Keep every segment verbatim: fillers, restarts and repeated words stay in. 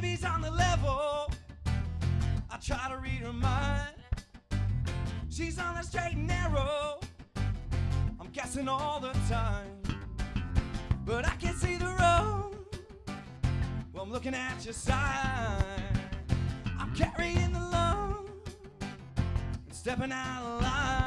Baby's on the level. I try to read her mind. She's on the straight and narrow. I'm guessing all the time, but I can't see the road. Well, I'm looking at your sign. I'm carrying the load and stepping out of line.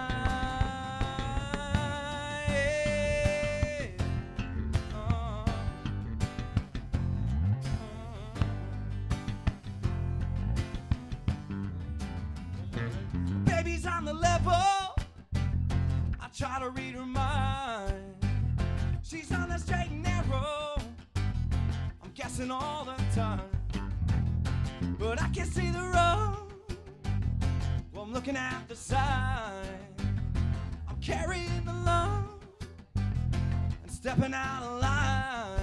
Baby's on the level. I try to read her mind. She's on the straight and narrow. I'm guessing all the time, but I can't see the road. Well, I'm looking at the sign. I'm carrying the load and stepping out of line.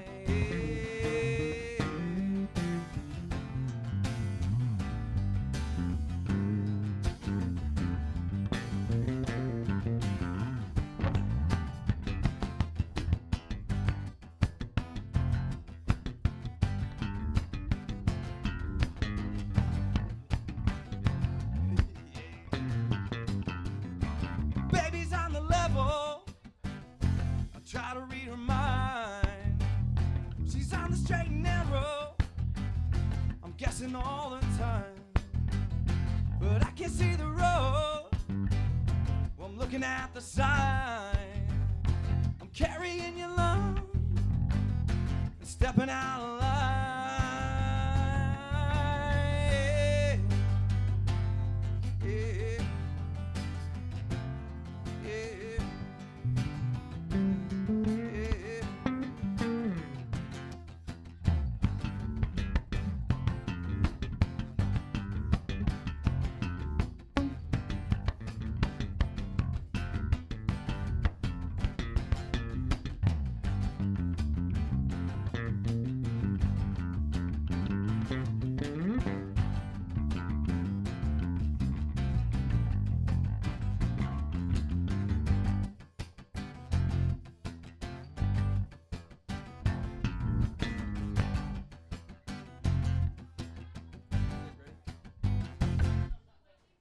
Baby's on the level. I try to read her mind. She's on the straight and narrow. I'm guessing all the time, but I can't see the road. Well, I'm looking at the sign. I'm carrying your load and stepping out of line.